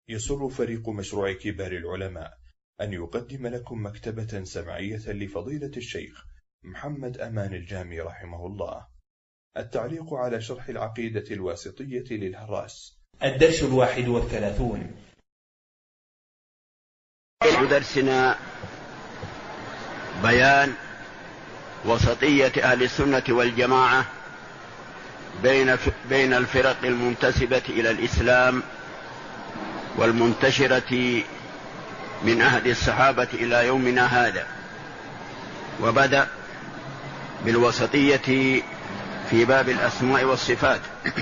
يسر فريق مشروع كبار العلماء أن يقدم لكم مكتبة سمعية لفضيلة الشيخ محمد أمان الجامي رحمه الله. التعليق على شرح العقيدة الواسطية للهراس. الدرس 31. درسنا بيان وسطية أهل السنة والجماعة بين الفرق المنتسبة إلى الإسلام والمنتشرة من عهد الصحابة إلى يومنا هذا، وبدأ بالوسطية في باب الأسماء والصفات.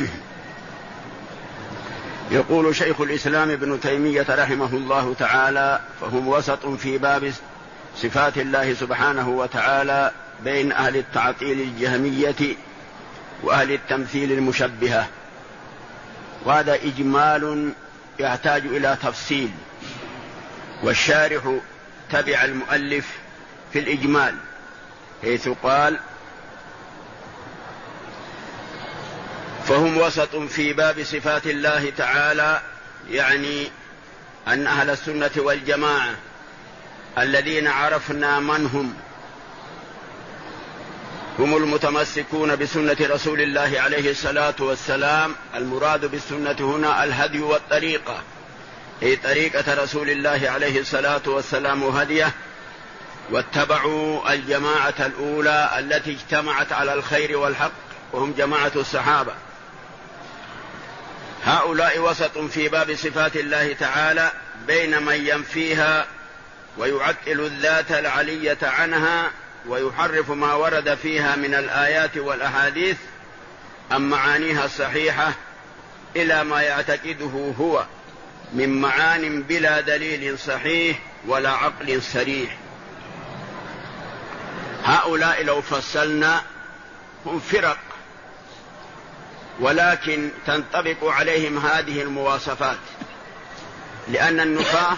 يقول شيخ الإسلام ابن تيمية رحمه الله تعالى: فهم وسط في باب صفات الله سبحانه وتعالى بين أهل التعطيل الجهمية وأهل التمثيل المشبهة. وهذا إجمال يحتاج إلى تفصيل، والشارح تبع المؤلف في الإجمال، حيث قال: فهم وسط في باب صفات الله تعالى، يعني أن أهل السنة والجماعة الذين عرفنا من هم المتمسكون بسنة رسول الله عليه الصلاة والسلام. المراد بالسنة هنا الهدي والطريقة، أي طريقة رسول الله عليه الصلاة والسلام وهديه، واتبعوا الجماعة الأولى التي اجتمعت على الخير والحق، وهم جماعة الصحابة. هؤلاء وسط في باب صفات الله تعالى بين من ينفيها ويعطل الذات العلية عنها ويحرف ما ورد فيها من الآيات والأحاديث عن معانيها الصحيحة إلى ما يعتقده هو من معان بلا دليل صحيح ولا عقل صريح. هؤلاء لو فصلنا هم فرق، ولكن تنطبق عليهم هذه المواصفات، لأن النفاة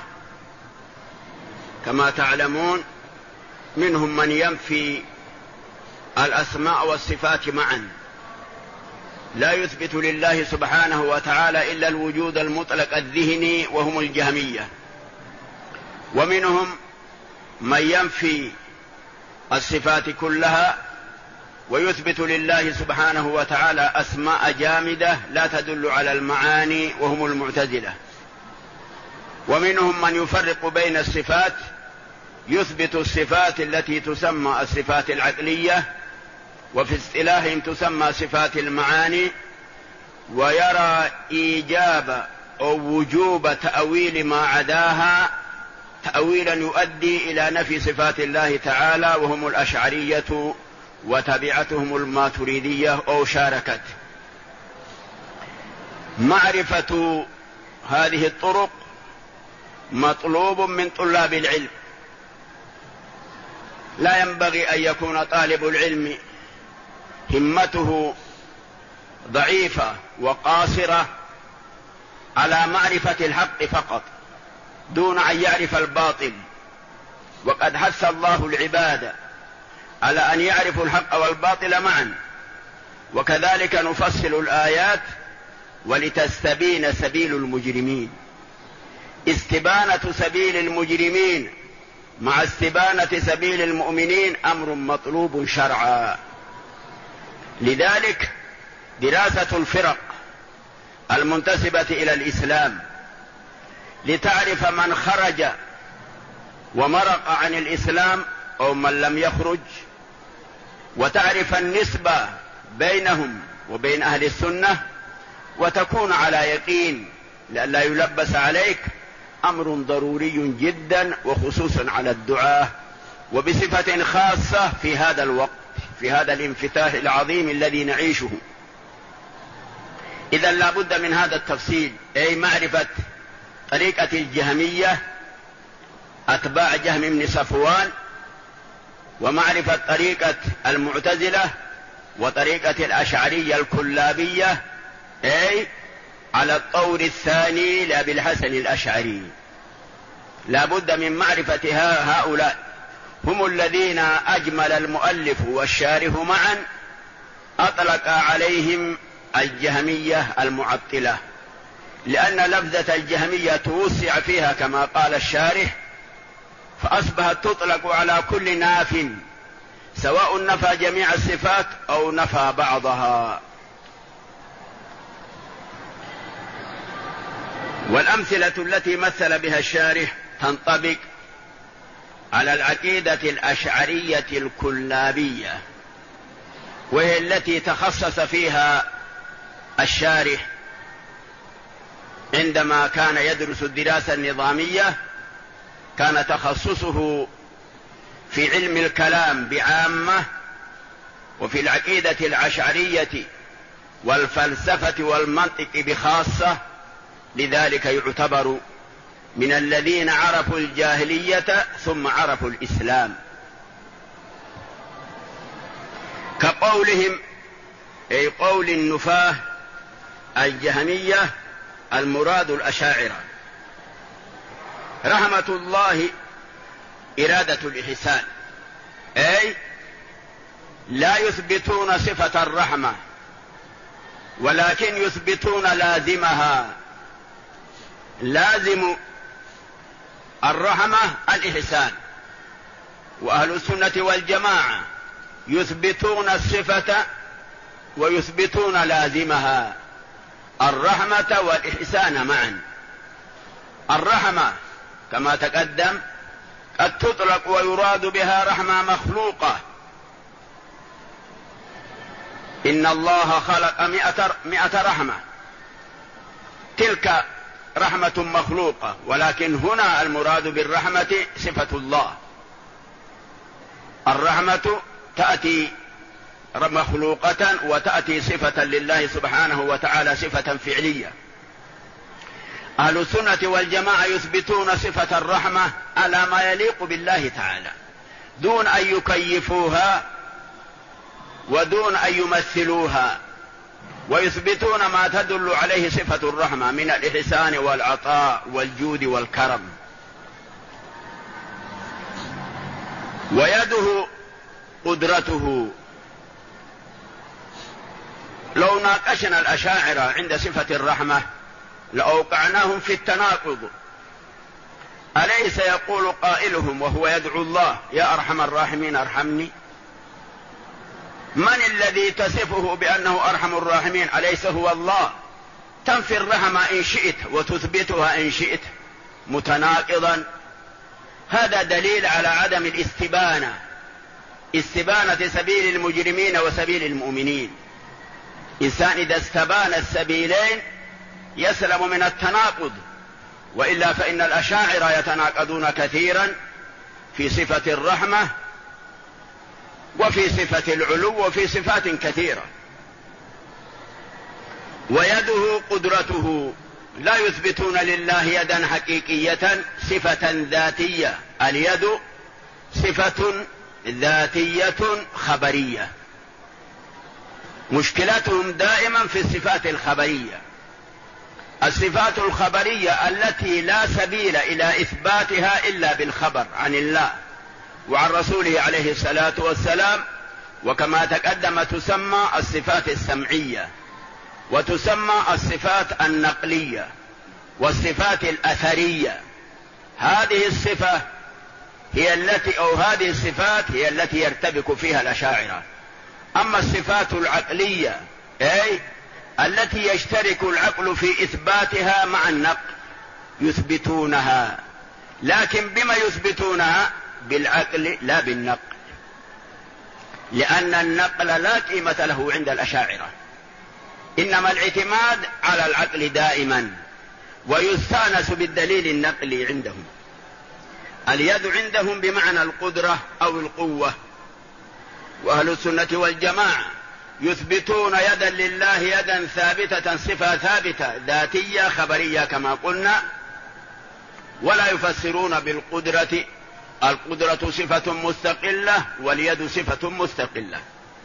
كما تعلمون منهم من ينفي الأسماء والصفات معا، لا يثبت لله سبحانه وتعالى إلا الوجود المطلق الذهني، وهم الجهمية. ومنهم من ينفي الصفات كلها ويثبت لله سبحانه وتعالى أسماء جامدة لا تدل على المعاني، وهم المعتزلة. ومنهم من يفرق بين الصفات، يثبت الصفات التي تسمى الصفات العقلية وفي اصطلاحهم تسمى صفات المعاني، ويرى إيجاب أو وجوب تأويل ما عداها تأويلا يؤدي إلى نفي صفات الله تعالى، وهم الأشعرية وتبعتهم الماتريدية أو شاركت. معرفة هذه الطرق مطلوب من طلاب العلم. لا ينبغي أن يكون طالب العلم همته ضعيفة وقاصرة على معرفة الحق فقط دون أن يعرف الباطل. وقد حث الله العباد على أن يعرفوا الحق والباطل معا، وكذلك نفصل الآيات ولتستبين سبيل المجرمين. استبانة سبيل المجرمين مع استبانة سبيل المؤمنين أمر مطلوب شرعا. لذلك دراسة الفرق المنتسبة إلى الإسلام لتعرف من خرج ومرق عن الإسلام أو من لم يخرج، وتعرف النسبة بينهم وبين أهل السنة، وتكون على يقين لئلا يلبس عليك، أمر ضروري جدا، وخصوصا على الدعاة، وبصفة خاصة في هذا الوقت، في هذا الانفتاح العظيم الذي نعيشه. إذن لا بد من هذا التفصيل، أي معرفة طريقة الجهمية أتباع جهم بن صفوان، ومعرفة طريقة المعتزلة وطريقة الأشعرية الكلابية، أي على الطور الثاني لأبي الحسن الأشعري. لا بد من معرفة هؤلاء، هم الذين أجمل المؤلف والشارح معا أطلق عليهم الجهمية المعطلة، لأن لفظة الجهمية توسع فيها كما قال الشارح، فأصبحت تطلق على كل ناف، سواء نفى جميع الصفات أو نفى بعضها. والأمثلة التي مثل بها الشارح تنطبق على العقيدة الأشعرية الكلابية، وهي التي تخصص فيها الشارح عندما كان يدرس الدراسة النظامية. كان تخصصه في علم الكلام بعامة، وفي العقيدة الأشعرية والفلسفة والمنطق بخاصة، لذلك يعتبر من الذين عرفوا الجاهلية ثم عرفوا الإسلام، كقولهم أي قول النفاة الجهمية المراد الأشاعرة. رحمة الله إرادة الإحسان، أي لا يثبتون صفة الرحمة ولكن يثبتون لازمها. لازم الرحمة الإحسان، وأهل السنة والجماعة يثبتون الصفة ويثبتون لازمها، الرحمة والإحسان معا. الرحمة كما تقدم قد تطلق ويراد بها رحمة مخلوقة، إن الله خلق 100 رحمة، تلك رحمة مخلوقة، ولكن هنا المراد بالرحمة صفة الله. الرحمة تأتي مخلوقة وتأتي صفة لله سبحانه وتعالى، صفة فعلية. أهل السنة والجماعة يثبتون صفة الرحمة على ما يليق بالله تعالى، دون أن يكيفوها ودون أن يمثلوها، ويثبتون ما تدل عليه صفة الرحمة من الإحسان والعطاء والجود والكرم. ويده قدرته. لو ناقشنا الأشاعرة عند صفة الرحمة لأوقعناهم في التناقض. أليس يقول قائلهم وهو يدعو الله يا أرحم الراحمين ارحمني؟ من الذي تصفه بأنه أرحم الراحمين؟ أليس هو الله؟ تنفي الرحمة إن شئت وتثبتها إن شئت، متناقضا. هذا دليل على عدم الاستبانة، استبانة سبيل المجرمين وسبيل المؤمنين. إنسان إذا استبان السبيلين يسلم من التناقض، وإلا فإن الأشاعرة يتناقضون كثيرا في صفة الرحمة وفي صفة العلو وفي صفات كثيرة. ويده قدرته. لا يثبتون لله يدا حقيقية، صفة ذاتية. اليد صفة ذاتية خبرية. مشكلتهم دائما في الصفات الخبرية. الصفات الخبرية التي لا سبيل إلى إثباتها إلا بالخبر عن الله وعن رسوله عليه الصلاة والسلام، وكما تقدم تسمى الصفات السمعية، وتسمى الصفات النقلية، والصفات الأثرية. هذه الصفة هي التي هذه الصفات هي التي يرتبك فيها الأشاعرة. أما الصفات العقلية أي التي يشترك العقل في إثباتها مع النقل يثبتونها، لكن بما يثبتونها؟ بالعقل لا بالنقل، لأن النقل لا قيمة له عند الأشاعرة، إنما الاعتماد على العقل دائما، ويستانس بالدليل النقلي عندهم. اليد عندهم بمعنى القدرة أو القوة. وأهل السنة والجماعة يثبتون يدا لله يدا ثابتة، صفة ثابتة ذاتية خبرية كما قلنا، ولا يفسرون بالقدرة. القدرة صفة مستقلة واليد صفة مستقلة.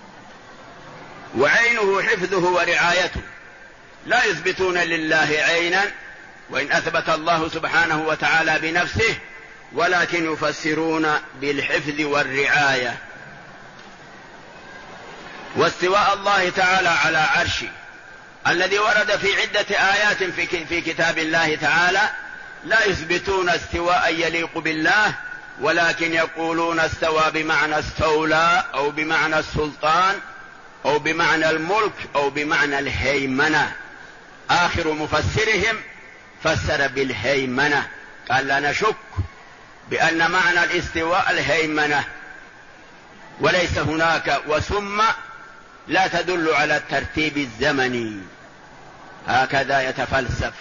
وعينه حفظه ورعايته. لا يثبتون لله عينا، وإن أثبت الله سبحانه وتعالى بنفسه، ولكن يفسرون بالحفظ والرعاية. واستواء الله تعالى على عرشه الذي ورد في عدة آيات في كتاب الله تعالى لا يثبتون استواء يليق بالله، ولكن يقولون استوى بمعنى استولى أو بمعنى السلطان أو بمعنى الملك أو بمعنى الهيمنة. آخر مفسرهم فسر بالهيمنة، قال لا نشك بأن معنى الاستواء الهيمنة، وليس هناك وثم لا تدل على الترتيب الزمني، هكذا يتفلسف.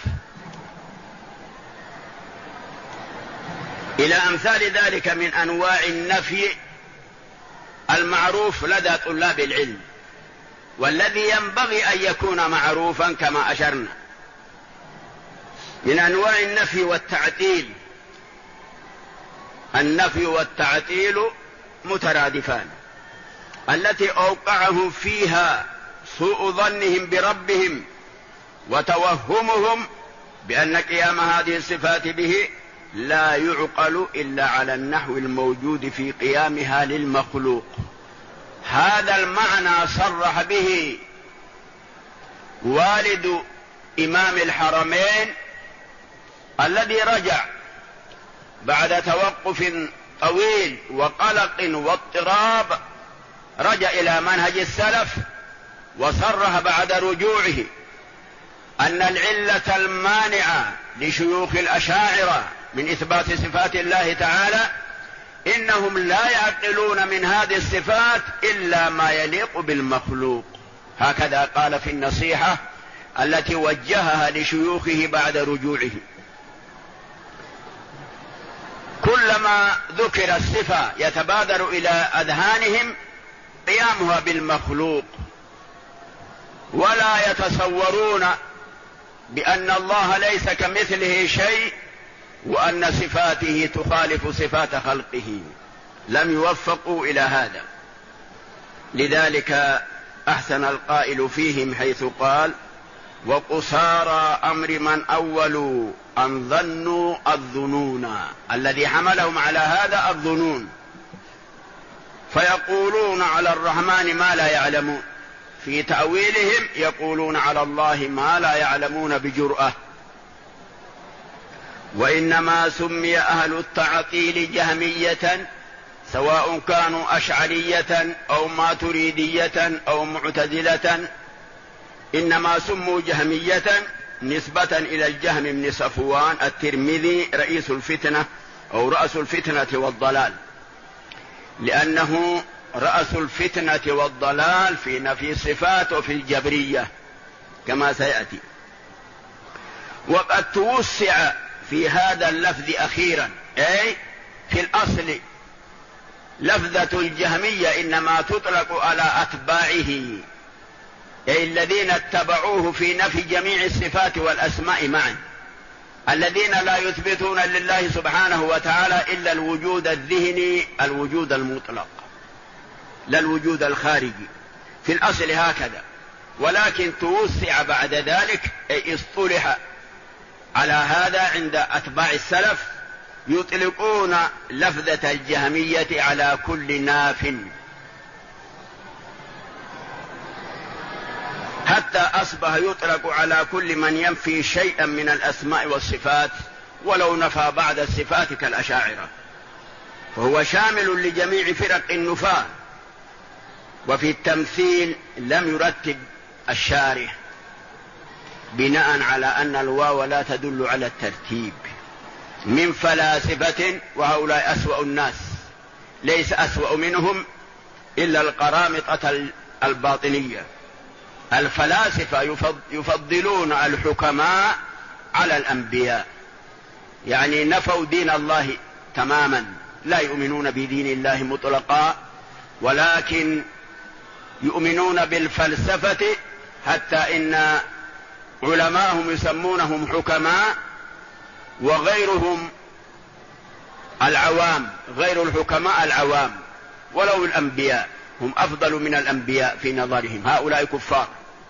إلى أمثال ذلك من أنواع النفي المعروف لدى طلاب العلم، والذي ينبغي أن يكون معروفا كما أشرنا. من أنواع النفي والتعطيل، النفي والتعطيل مترادفان، التي أوقعهم فيها سوء ظنهم بربهم وتوهمهم بأن قيام هذه الصفات به لا يعقل إلا على النحو الموجود في قيامها للمخلوق. هذا المعنى صرح به والد إمام الحرمين الذي رجع بعد توقف طويل وقلق واضطراب، رجع إلى منهج السلف وصرح بعد رجوعه أن العلة المانعة لشيوخ الأشاعرة من إثبات صفات الله تعالى إنهم لا يعقلون من هذه الصفات إلا ما يليق بالمخلوق. هكذا قال في النصيحة التي وجهها لشيوخه بعد رجوعه. كلما ذكر الصفة يتبادر إلى أذهانهم قيامها بالمخلوق، ولا يتصورون بأن الله ليس كمثله شيء وأن صفاته تخالف صفات خلقه، لم يوفقوا إلى هذا. لذلك أحسن القائل فيهم حيث قال: وقصارى أمر من أولوا أن ظنوا الظنون. الذي حملهم على هذا الظنون، فيقولون على الرحمن ما لا يعلمون، في تأويلهم يقولون على الله ما لا يعلمون بجرأة. وإنما سمي أهل التعطيل جهمية، سواء كانوا أشعرية أو ماتريدية أو معتزلة، إنما سموا جهمية نسبة إلى الجهم بن صفوان الترمذي رئيس الفتنة أو رأس الفتنة والضلال، لأنه رأس الفتنة والضلال في نفي الصفات وفي الجبرية كما سيأتي. وقد توسع في هذا اللفظ أخيرا، أي في الأصل لفظة الجهمية إنما تطلق على أتباعه، أي الذين اتبعوه في نفي جميع الصفات والأسماء معا، الذين لا يثبتون لله سبحانه وتعالى إلا الوجود الذهني، الوجود المطلق، لا الوجود الخارجي. في الأصل هكذا، ولكن توسع بعد ذلك، أي اصطلح على هذا عند أتباع السلف، يطلقون لفظة الجهمية على كل ناف، حتى أصبح يطلق على كل من ينفي شيئا من الأسماء والصفات ولو نفى بعض الصفات كالأشاعرة، فهو شامل لجميع فرق النفاة. وفي التمثيل لم يرتب الشارح بناء على أن الواو لا تدل على الترتيب من فلاسفة، وهؤلاء أسوأ الناس، ليس أسوأ منهم إلا القرامطة الباطنية. الفلاسفة يفضلون الحكماء على الأنبياء، يعني نفوا دين الله تماما، لا يؤمنون بدين الله مطلقا، ولكن يؤمنون بالفلسفة، حتى إن علماءهم يسمونهم حكماء، وغيرهم العوام، غير الحكماء العوام، ولو الأنبياء هم أفضل من الأنبياء في نظرهم، هؤلاء كفار.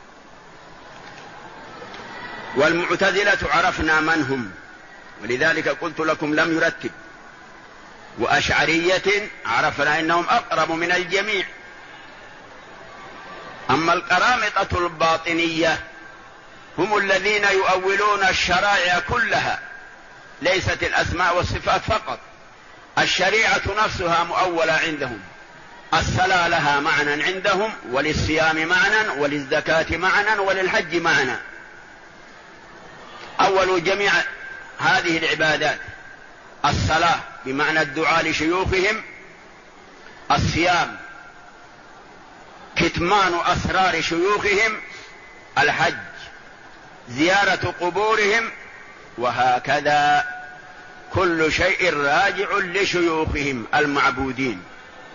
والمعتزلة عرفنا من هم، ولذلك قلت لكم لم يرتب. وأشعرية عرفنا إنهم أقرب من الجميع. أما القرامطة الباطنية هم الذين يؤولون الشرائع كلها، ليست الأسماء والصفات فقط. الشريعة نفسها مؤولة عندهم، الصلاة لها معنى عندهم، وللصيام معنى، وللزكاة معنى، وللحج معنى. أول جميع هذه العبادات الصلاة بمعنى الدعاء لشيوخهم، الصيام كتمان أسرار شيوخهم، الحج زيارة قبورهم، وهكذا كل شيء راجع لشيوخهم المعبودين.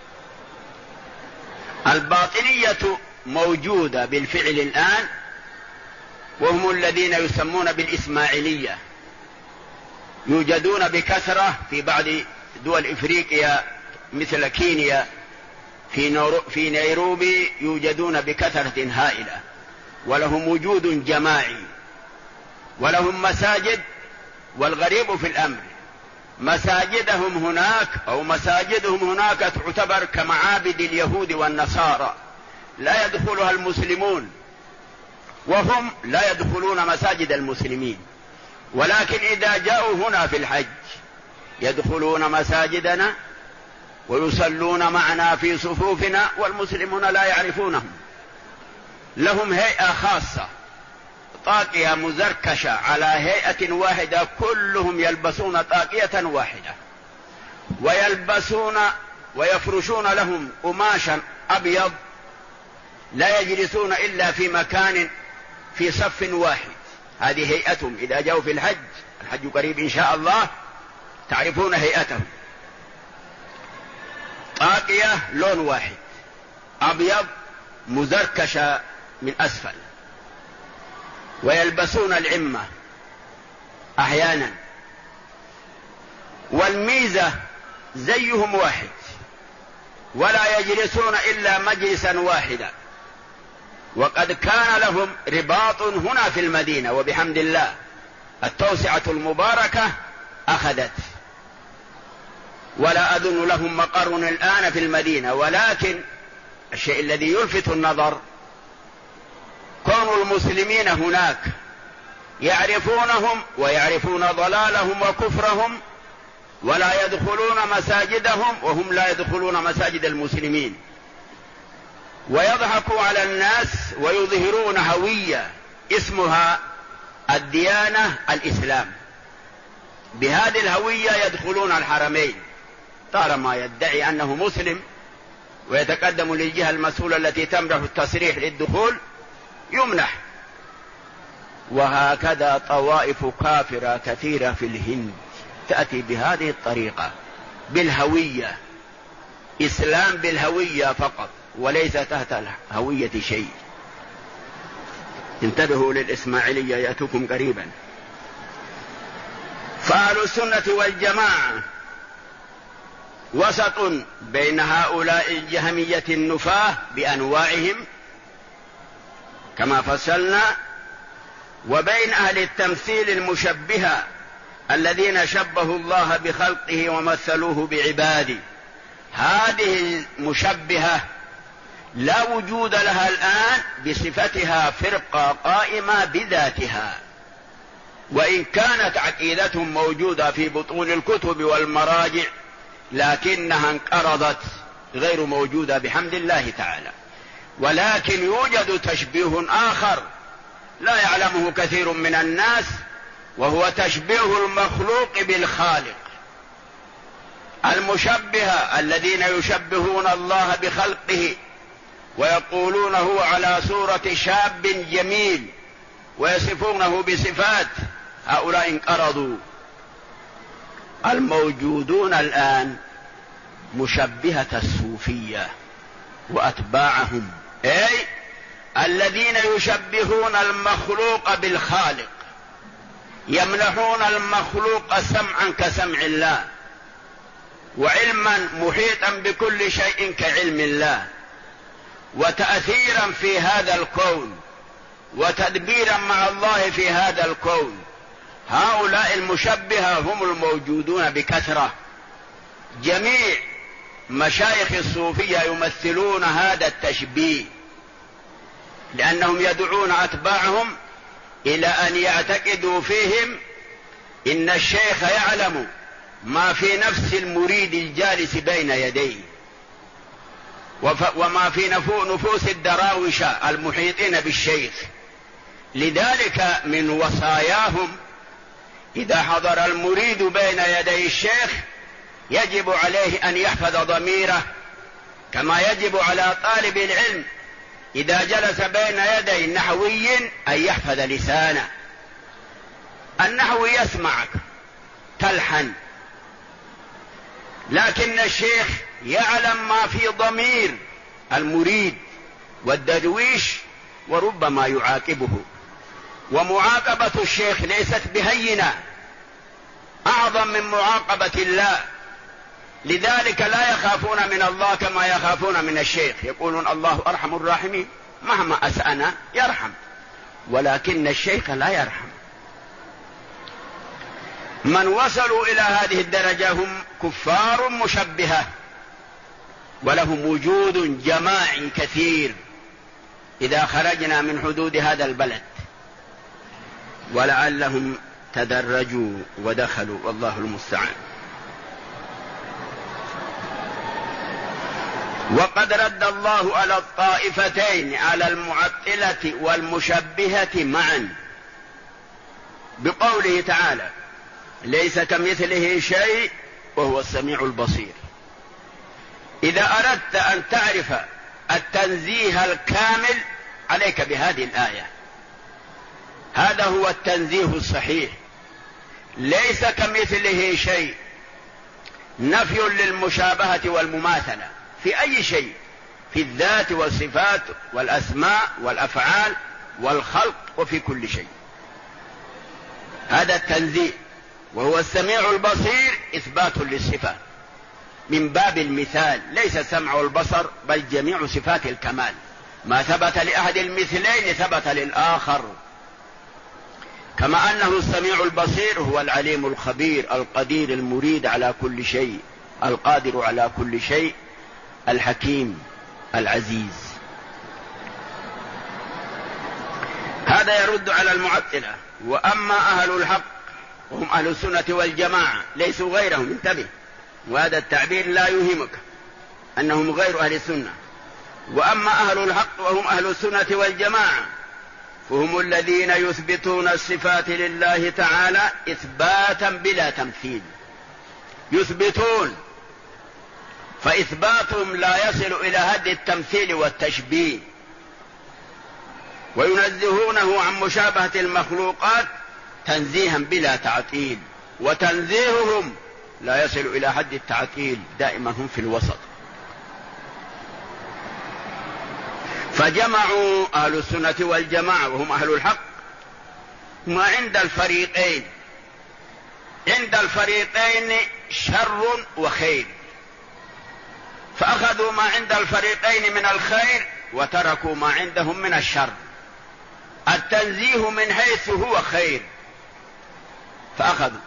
الباطنية موجودة بالفعل الآن، وهم الذين يسمون بالإسماعيلية، يوجدون بكثرة في بعض دول إفريقيا مثل كينيا، في نيروبي يوجدون بكثرة هائلة، ولهم وجود جماعي، ولهم مساجد. والغريب في الأمر مساجدهم هناك أو مساجدهم هناك تعتبر كمعابد اليهود والنصارى، لا يدخلها المسلمون، وهم لا يدخلون مساجد المسلمين، ولكن إذا جاءوا هنا في الحج يدخلون مساجدنا ويصلون معنا في صفوفنا، والمسلمون لا يعرفونهم. لهم هيئة خاصة، طاقية مزركشة على هيئة واحدة، كلهم يلبسون طاقية واحدة، ويفرشون لهم قماشا أبيض، لا يجلسون إلا في مكان في صف واحد. هذه هيئتهم إذا جاءوا في الحج قريب إن شاء الله تعرفون هيئتهم. طاقية لون واحد أبيض مزركشة من أسفل، ويلبسون العمة أحيانا، والميزة زيهم واحد، ولا يجلسون إلا مجلسا واحدا. وقد كان لهم رباط هنا في المدينة، وبحمد الله التوسعة المباركة أخذت، ولا أظن لهم مقر الآن في المدينة. ولكن الشيء الذي يلفت النظر كون المسلمين هناك يعرفونهم ويعرفون ضلالهم وكفرهم، ولا يدخلون مساجدهم وهم لا يدخلون مساجد المسلمين، ويضحكوا على الناس ويظهرون هوية اسمها الديانة الإسلام. بهذه الهوية يدخلون الحرمين، طالما يدعي أنه مسلم ويتقدم للجهة المسؤولة التي تمنح التصريح للدخول يمنح. وهكذا طوائف كافرة كثيرة في الهند تأتي بهذه الطريقة، بالهوية، إسلام بالهوية فقط، وليس تحت الهوية شيء. انتبهوا للإسماعيلية يأتوكم قريبا. فأهل السنة والجماعة وسط بين هؤلاء الجهمية النفاة بأنواعهم كما فصلنا، وبين أهل التمثيل المشبهة الذين شبهوا الله بخلقه ومثلوه بعباده. هذه المشبهة لا وجود لها الآن بصفتها فرقة قائمة بذاتها، وإن كانت عقيدتهم موجودة في بطون الكتب والمراجع، لكنها انقرضت غير موجودة بحمد الله تعالى. ولكن يوجد تشبيه آخر لا يعلمه كثير من الناس، وهو تشبيه المخلوق بالخالق. المشبهة الذين يشبهون الله بخلقه ويقولون هو على صورة شاب جميل ويصفونه بصفات، هؤلاء انقرضوا. الموجودون الآن مشبهة الصوفية وأتباعهم، أي الذين يشبهون المخلوق بالخالق، يمنحون المخلوق سمعا كسمع الله، وعلما محيطا بكل شيء كعلم الله، وتأثيرا في هذا الكون، وتدبيرا مع الله في هذا الكون. هؤلاء المشبهة هم الموجودون بكثرة. جميع مشايخ الصوفية يمثلون هذا التشبيه، لأنهم يدعون أتباعهم إلى أن يعتقدوا فيهم إن الشيخ يعلم ما في نفس المريد الجالس بين يديه وما في نفوس الدراوش المحيطين بالشيخ. لذلك من وصاياهم إذا حضر المريد بين يدي الشيخ يجب عليه أن يحفظ ضميره، كما يجب على طالب العلم إذا جلس بين يدي نحوي أن يحفظ لسانه. النحوي يسمعك تلحن، لكن الشيخ يعلم ما في ضمير المريد والدرويش وربما يعاقبه، ومعاقبة الشيخ ليست بهينة، أعظم من معاقبة الله. لذلك لا يخافون من الله كما يخافون من الشيخ، يقولون الله أرحم الراحمين، مهما أسأنا يرحم، ولكن الشيخ لا يرحم. من وصلوا إلى هذه الدرجة هم كفار مشبهة، ولهم وجود جماعي كثير إذا خرجنا من حدود هذا البلد، ولعلهم تدرجوا ودخلوا، والله المستعان. وقد رد الله على الطائفتين، على المعطلة والمشبهة معا، بقوله تعالى: ليس كمثله شيء وهو السميع البصير. إذا أردت أن تعرف التنزيه الكامل عليك بهذه الآية، هذا هو التنزيه الصحيح. ليس كمثله شيء، نفي للمشابهة والمماثلة في أي شيء، في الذات والصفات والأسماء والأفعال والخلق وفي كل شيء، هذا التنزيه. وهو السميع البصير إثبات للصفة من باب المثال، ليس سمع والبصر بل جميع صفات الكمال، ما ثبت لأحد المثلين ثبت للآخر. كما أنه السميع البصير هو العليم الخبير القدير المريد على كل شيء، القادر على كل شيء، الحكيم العزيز. هذا يرد على المعطلة. وأما أهل الحق وهم أهل السنة والجماعة، ليسوا غيرهم، انتبه، وهذا التعبير لا يهمك أنهم غير أهل السنة. وأما أهل الحق وهم أهل السنة والجماعة فهم الذين يثبتون الصفات لله تعالى إثباتا بلا تمثيل، يثبتون، فإثباتهم لا يصل إلى حد التمثيل والتشبيه، وينزهونه عن مشابهة المخلوقات تنزيها بلا تعطيل، وتنزيههم لا يصل إلى حد التعطيل، دائما هم في الوسط. فجمعوا أهل السنة والجماعة وهم أهل الحق ما عند الفريقين، عند الفريقين شر وخير، فأخذوا ما عند الفريقين من الخير وتركوا ما عندهم من الشر. التنزيه من حيث هو خير فأخذوا،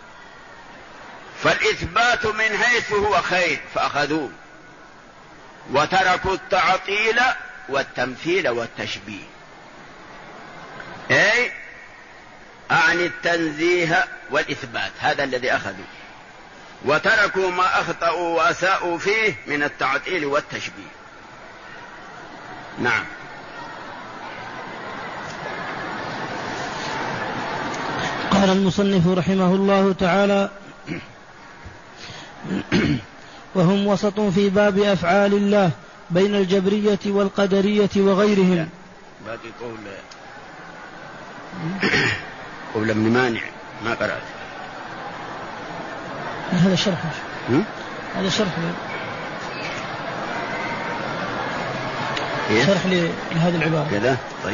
فالإثبات من حيث هو خير فأخذوه، وتركوا التعطيل والتمثيل والتشبيه، أي عن التنزيه والإثبات، هذا الذي أخذوا، وتركوا ما أخطأوا وأساءوا فيه من التعطيل والتشبيه. نعم. قال المصنف رحمه الله تعالى: وهم وسط في باب أفعال الله بين الجبرية والقدرية وغيرهم. باقي قول ابن مانع ما قرأت. هذا شرح، هذا شرح شرح لهذه العبارة كذا. طيب.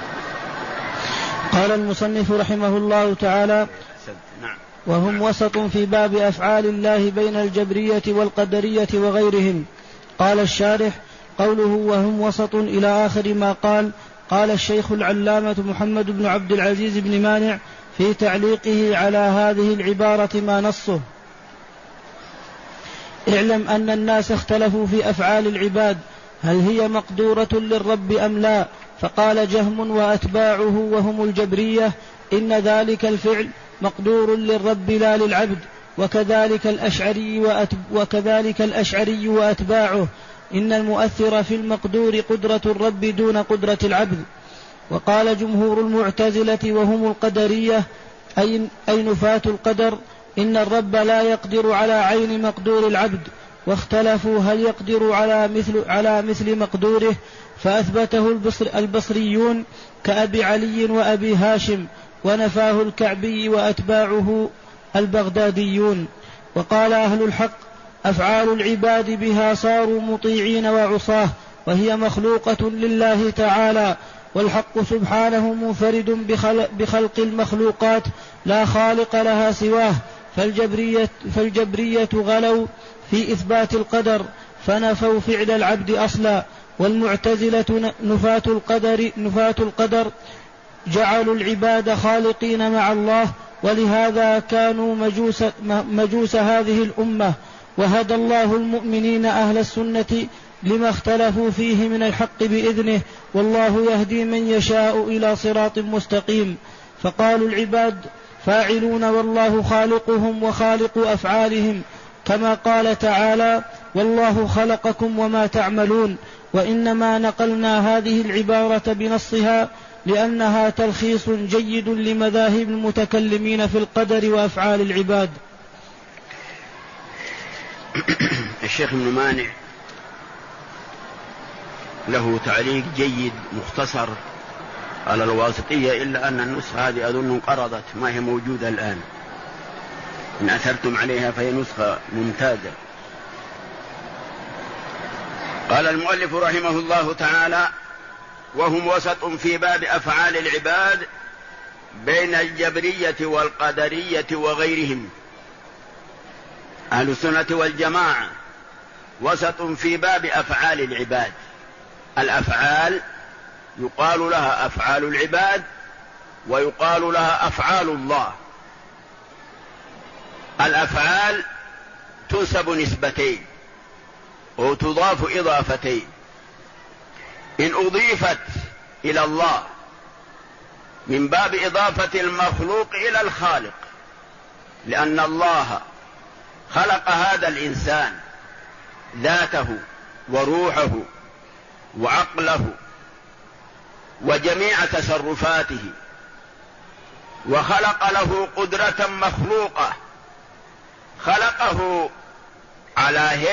قال المصنف رحمه الله تعالى: نعم. وهم وسط في باب أفعال الله بين الجبرية والقدرية وغيرهم. قال الشارح: قوله وهم وسط إلى آخر ما قال. قال الشيخ العلامة محمد بن عبد العزيز بن مانع في تعليقه على هذه العبارة ما نصه: اعلم أن الناس اختلفوا في أفعال العباد، هل هي مقدورة للرب أم لا، فقال جهم وأتباعه وهم الجبرية إن ذلك الفعل مقدور للرب لا للعبد، وكذلك الأشعري وأتباعه إن المؤثر في المقدور قدرة الرب دون قدرة العبد. وقال جمهور المعتزلة وهم القدرية أي نفاة القدر إن الرب لا يقدر على عين مقدور العبد، واختلفوا هل يقدر على مثل مقدوره، فأثبته البصريون كأبي علي وأبي هاشم، ونفاه الكعبي وأتباعه البغداديون. وقال أهل الحق أفعال العباد بها صاروا مطيعين وعصاه، وهي مخلوقة لله تعالى، والحق سبحانه منفرد بخلق المخلوقات لا خالق لها سواه. فالجبرية غلوا في إثبات القدر فنفوا فعل العبد أصلا، والمعتزلة نفاة القدر جعلوا العباد خالقين مع الله، ولهذا كانوا مجوس هذه الأمة. وهدى الله المؤمنين أهل السنة لما اختلفوا فيه من الحق بإذنه، والله يهدي من يشاء إلى صراط مستقيم. فقالوا العباد فاعلون والله خالقهم وخالق أفعالهم، كما قال تعالى والله خلقكم وما تعملون. وإنما نقلنا هذه العبارة بنصها لأنها تلخيص جيد لمذاهب المتكلمين في القدر وأفعال العباد. الشيخ ابن مانع له تعليق جيد مختصر على الواسطية، إلا أن النسخة هذه أظن انقرضت، ما هي موجودة الآن، إن أثرتم عليها فهي نسخة ممتازة. قال المؤلف رحمه الله تعالى وهم وسط في باب أفعال العباد بين الجبرية والقدرية وغيرهم. أهل السنة والجماعة وسط في باب أفعال العباد. الأفعال يقال لها أفعال العباد ويقال لها أفعال الله. الأفعال تنسب نسبتين وتضاف إضافتين. إن أضيفت إلى الله من باب إضافة المخلوق إلى الخالق، لأن الله خلق هذا الإنسان ذاته وروحه وعقله وجميع تصرفاته، وخلق له قدرة مخلوقة، خلقه على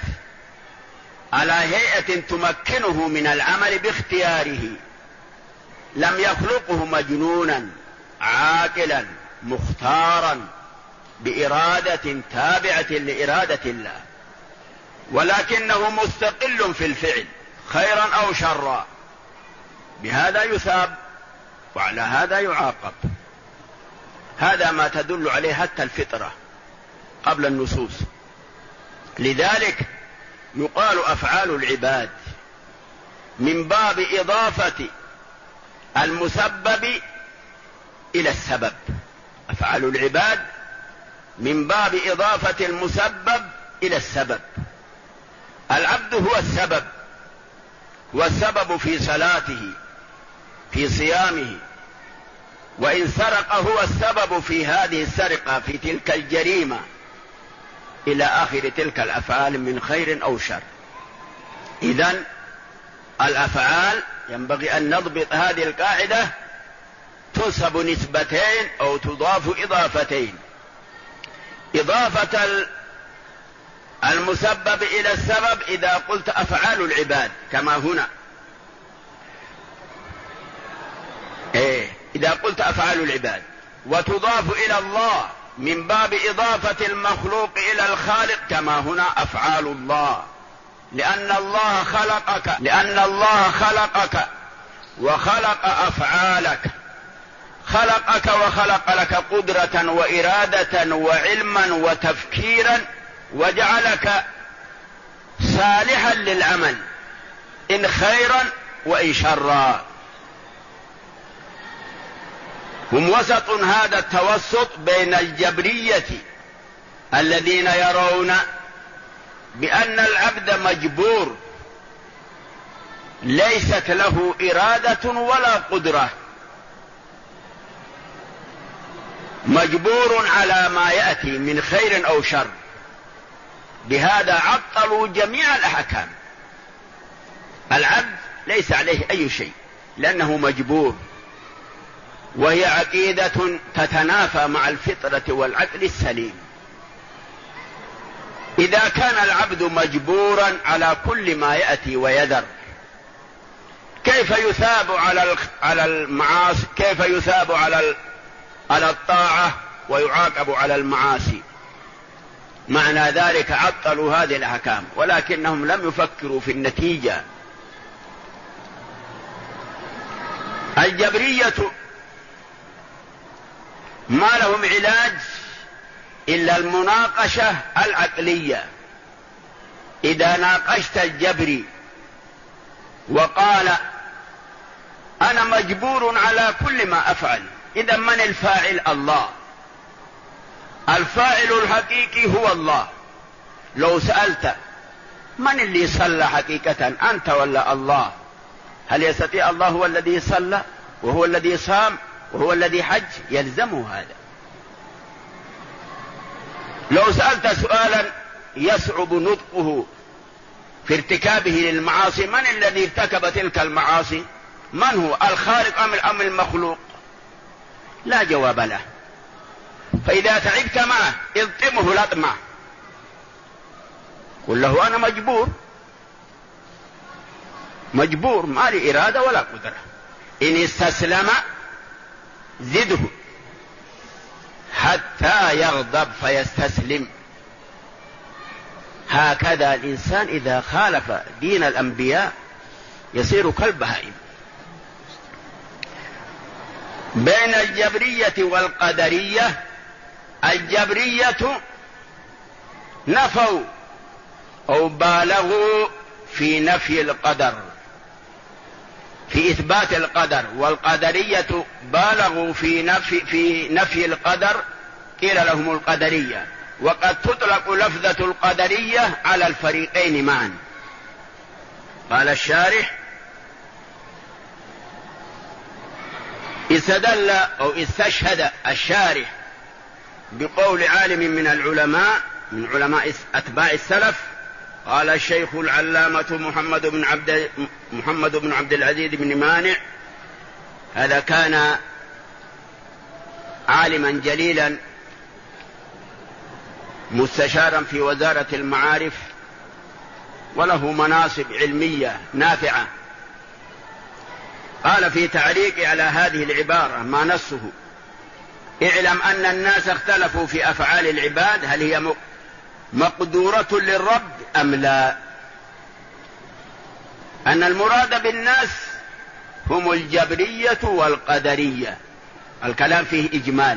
هيئة تمكنه من العمل باختياره. لم يخلقه مجنونا عاقلا مختارا بإرادة تابعة لإرادة الله، ولكنه مستقل في الفعل خيرا أو شرا. بهذا يثاب وعلى هذا يعاقب. هذا ما تدل عليه حتى الفطرة قبل النصوص. لذلك يقال أفعال العباد من باب إضافة المسبب إلى السبب. أفعال العباد من باب إضافة المسبب إلى السبب. العبد هو السبب، والسبب في صلاته في صيامه، وإن سرق هو السبب في هذه السرقة في تلك الجريمة إلى آخر تلك الأفعال من خير أو شر. إذن الأفعال ينبغي أن نضبط هذه القاعدة، تنسب نسبتين أو تضاف إضافتين. إضافة المسبب إلى السبب إذا قلت أفعال العباد كما هنا، إذا قلت أفعال العباد، وتضاف إلى الله من باب إضافة المخلوق إلى الخالق كما هنا أفعال الله، لأن الله خلقك وخلق أفعالك، خلقك وخلق لك قدرة وإرادة وعلما وتفكيرا، وجعلك صالحا للعمل إن خيرا وإن شرا. هم وسط هذا التوسط بين الجبرية الذين يرون بأن العبد مجبور ليست له إرادة ولا قدرة، مجبور على ما يأتي من خير أو شر. بهذا عطلوا جميع الأحكام. العبد ليس عليه أي شيء لأنه مجبور، وهي عقيدة تتنافى مع الفطرة والعقل السليم. إذا كان العبد مجبورا على كل ما يأتي ويذر، كيف يثاب على المعاصي؟ كيف يثاب على الطاعة ويعاقب على المعاصي؟ معنى ذلك عطلوا هذه الأحكام، ولكنهم لم يفكروا في النتيجة. الجبرية ما لهم علاج إلا المناقشة العقلية. إذا ناقشت الجبري وقال أنا مجبور على كل ما أفعل، إذا من الفاعل؟ الله. الفاعل الحقيقي هو الله. لو سألت من اللي صلى حقيقة، أنت ولا الله؟ هل يستطيع الله هو الذي صلى وهو الذي صام وهو الذي حج؟ يلزمه هذا. لو سألت سؤالا يصعب نطقه في ارتكابه للمعاصي، من الذي ارتكب تلك المعاصي؟ من هو؟ الخالق أم المخلوق؟ لا جواب له. فإذا تعبت معه اضطمه لطمة، قل له أنا مجبور ما لي إرادة ولا قدرة. إن استسلم زده حتى يغضب فيستسلم. هكذا الإنسان إذا خالف دين الأنبياء يصير كالبهائم. بين الجبرية والقدرية، الجبرية نفوا أو بالغوا في نفي القدر، في إثبات القدر، والقدرية بالغوا في نفي القدر، قيل لهم القدرية. وقد تطلق لفظة القدرية على الفريقين معا. قال الشارح: استدل أو استشهد الشارح بقول عالم من العلماء، من علماء أتباع السلف، قال الشيخ العلامة محمد بن عبد العزيز بن مانع. هذا كان عالما جليلا مستشارا في وزارة المعارف، وله مناصب علمية نافعة. قال في تعليق على هذه العبارة ما نصه: اعلم أن الناس اختلفوا في أفعال العباد، هل هي مقدورة للرب أم لا؟ أن المراد بالناس هم الجبرية والقدرية. الكلام فيه إجمال.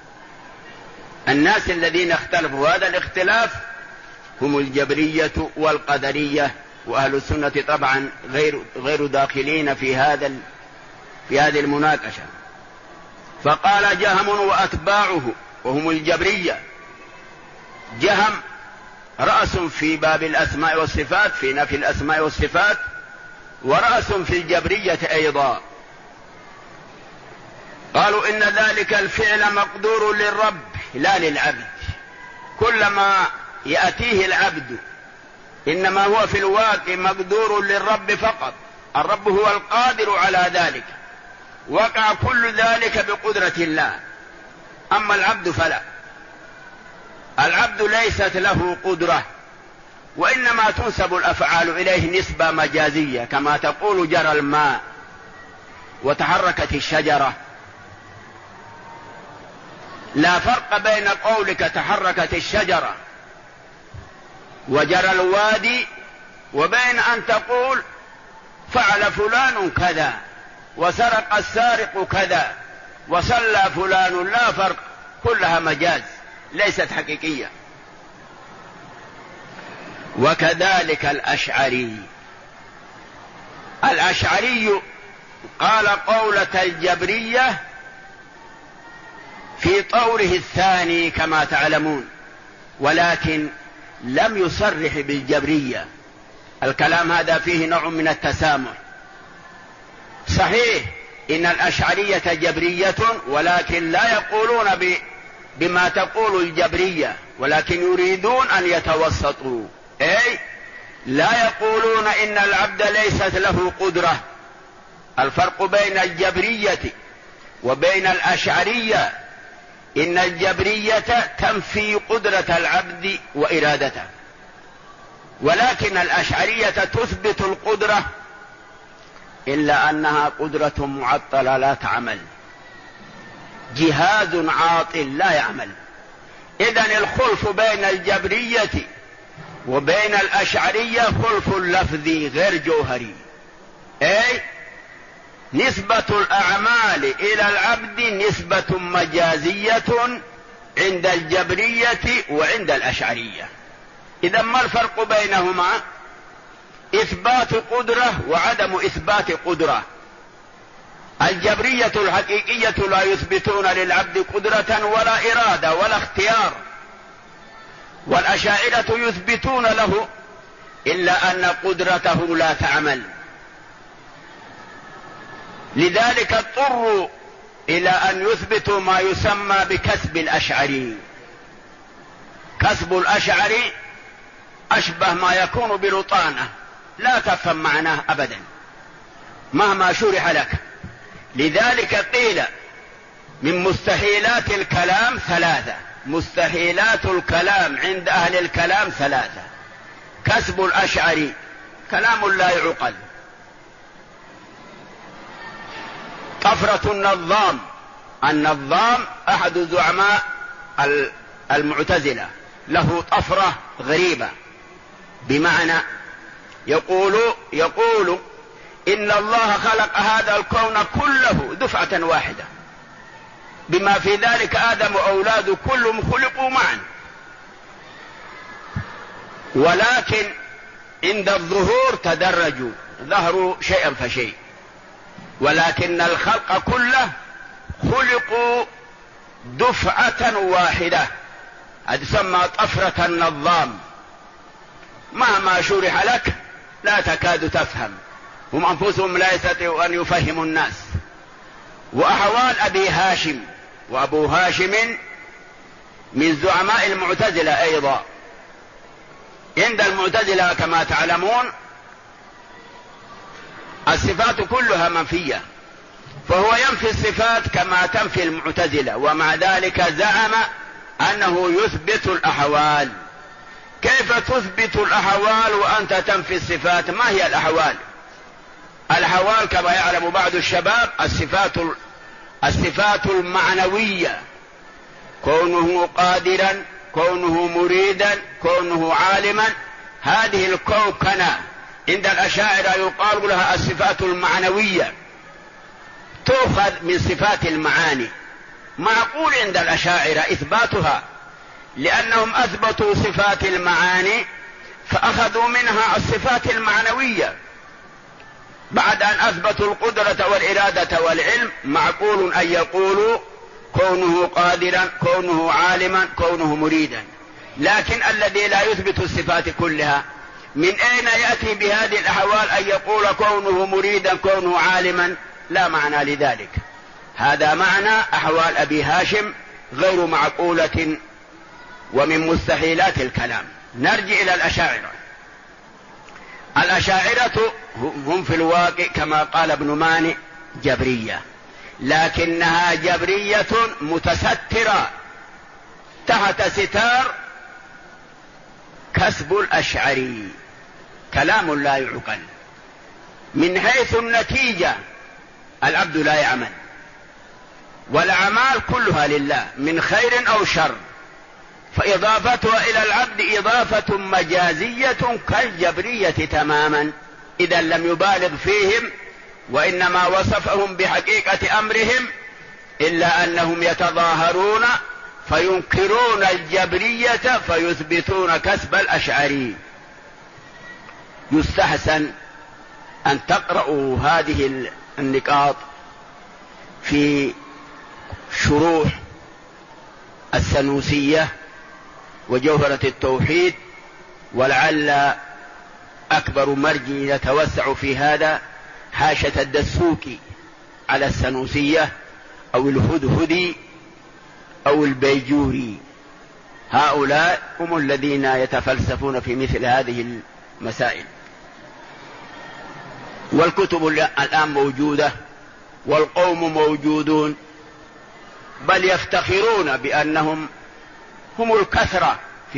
الناس الذين اختلفوا هذا الاختلاف هم الجبرية والقدرية، وأهل السنة طبعا غير داخلين في هذه المناقشة. فقال جهم وأتباعه وهم الجبرية. جهم رأس في باب الأسماء والصفات، في نفي الأسماء والصفات، ورأس في الجبرية أيضا. قالوا إن ذلك الفعل مقدور للرب لا للعبد. كلما يأتيه العبد إنما هو في الواقع مقدور للرب فقط. الرب هو القادر على ذلك، وقع كل ذلك بقدرة الله. أما العبد فلا، العبد ليست له قدرة، وإنما تنسب الأفعال إليه نسبة مجازية، كما تقول جرى الماء وتحركت الشجرة. لا فرق بين قولك تحركت الشجرة وجرى الوادي وبين أن تقول فعل فلان كذا وسرق السارق كذا وصلى فلان. لا فرق، كلها مجاز ليست حقيقية. وكذلك الأشعري قال قولة الجبرية في طوره الثاني كما تعلمون، ولكن لم يصرح بالجبرية. الكلام هذا فيه نوع من التسامح، صحيح إن الأشعرية جبرية، ولكن لا يقولون بما تقول الجبرية، ولكن يريدون أن يتوسطوا، أي لا يقولون إن العبد ليست له قدرة. الفرق بين الجبرية وبين الأشعرية إن الجبرية تنفي قدرة العبد وإرادته، ولكن الأشعرية تثبت القدرة، إلا أنها قدرة معطلة لا تعمل، جهاز عاطل لا يعمل. إذن الخلف بين الجبرية وبين الأشعرية خلف لفظي غير جوهري، أي نسبة الأعمال إلى العبد نسبة مجازية عند الجبرية وعند الأشعرية. إذن ما الفرق بينهما؟ إثبات قدرة وعدم إثبات قدرة. الجبرية الحقيقية لا يثبتون للعبد قدرة ولا إرادة ولا اختيار، والأشاعرة يثبتون له إلا أن قدرته لا تعمل. لذلك اضطروا إلى أن يثبتوا ما يسمى بكسب الأشعري. كسب الأشعري أشبه ما يكون بلطانة، لا تفهم معناه أبدا مهما شرح لك. لذلك قيل من مستحيلات الكلام ثلاثة، مستحيلات الكلام عند أهل الكلام ثلاثة. كسب الأشعري كلام لا يعقل. طفرة النظام أحد زعماء المعتزلة، له طفرة غريبة، بمعنى يقول إن الله خلق هذا الكون كله دفعة واحدة، بما في ذلك آدم وأولاده كلهم خلقوا معا، ولكن عند الظهور تدرجوا، ظهروا شيئا فشيء، ولكن الخلق كله خلقوا دفعة واحدة. هذه تسمى طفرة النظام، مهما شرح لك لا تكاد تفهم، هم أنفسهم لا يستطيعوا أن يفهموا الناس. وأحوال أبي هاشم، وأبو هاشم من زعماء المعتزلة أيضا. عند المعتزلة كما تعلمون الصفات كلها منفية، فهو ينفي الصفات كما تنفي المعتزلة، ومع ذلك زعم أنه يثبت الأحوال. كيف تثبت الأحوال وأنت تنفي الصفات؟ ما هي الأحوال؟ الأحوال كما يعلم بعض الشباب الصفات المعنوية، كونه قادرا، كونه مريدا، كونه عالما. هذه الكوكنة عند الأشاعرة يقال لها الصفات المعنوية، تؤخذ من صفات المعاني. معقول عند الأشاعرة إثباتها، لأنهم أثبتوا صفات المعاني فأخذوا منها الصفات المعنوية بعد أن أثبتوا القدرة والإرادة والعلم. معقول أن يقولوا كونه قادرا، كونه عالما، كونه مريدا. لكن الذي لا يثبت الصفات كلها من أين يأتي بهذه الأحوال أن يقول كونه مريدا، كونه عالما؟ لا معنى لذلك. هذا معنى أحوال أبي هاشم غير معقولة ومن مستحيلات الكلام. نرجع إلى الأشاعرة. الأشاعرة هم في الواقع كما قال ابن مانع جبرية، لكنها جبرية متسترة تحت ستار كسب الأشعري، كلام لا يعقل. من حيث النتيجة العبد لا يعمل، والأعمال كلها لله من خير أو شر، فإضافتها إلى العبد إضافة مجازية كالجبرية تماما. إذا لم يبالغ فيهم، وإنما وصفهم بحقيقة أمرهم، إلا أنهم يتظاهرون فينكرون الجبرية فيثبتون كسب الأشعري. يستحسن أن تقرأوا هذه النقاط في شروح السنوسية وجوهرة التوحيد، ولعل أكبر مرجع يتوسع في هذا حاشة الدسوقي على السنوسية أو الهدهدي أو البيجوري. هؤلاء هم الذين يتفلسفون في مثل هذه المسائل. والكتب الآن موجودة والقوم موجودون، بل يفتخرون بأنهم هم الكثرة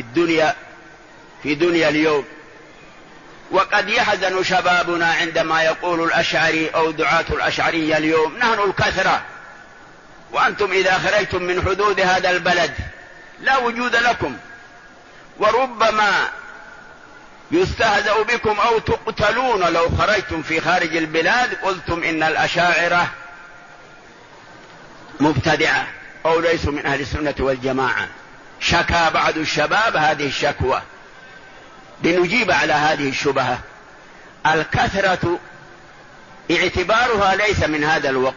في دنيا اليوم. وقد يحزن شبابنا عندما يقول الأشعري أو دعاة الأشعرية اليوم نحن الكثرة، وأنتم إذا خرجتم من حدود هذا البلد لا وجود لكم، وربما يستهزأ بكم أو تقتلون لو خرجتم في خارج البلاد قلتم إن الأشاعرة مبتدعة أو ليسوا من أهل السنة والجماعة. شكى بعض الشباب هذه الشكوى لنجيب على هذه الشبهة. الكثرة اعتبارها ليس من هذا الوقت،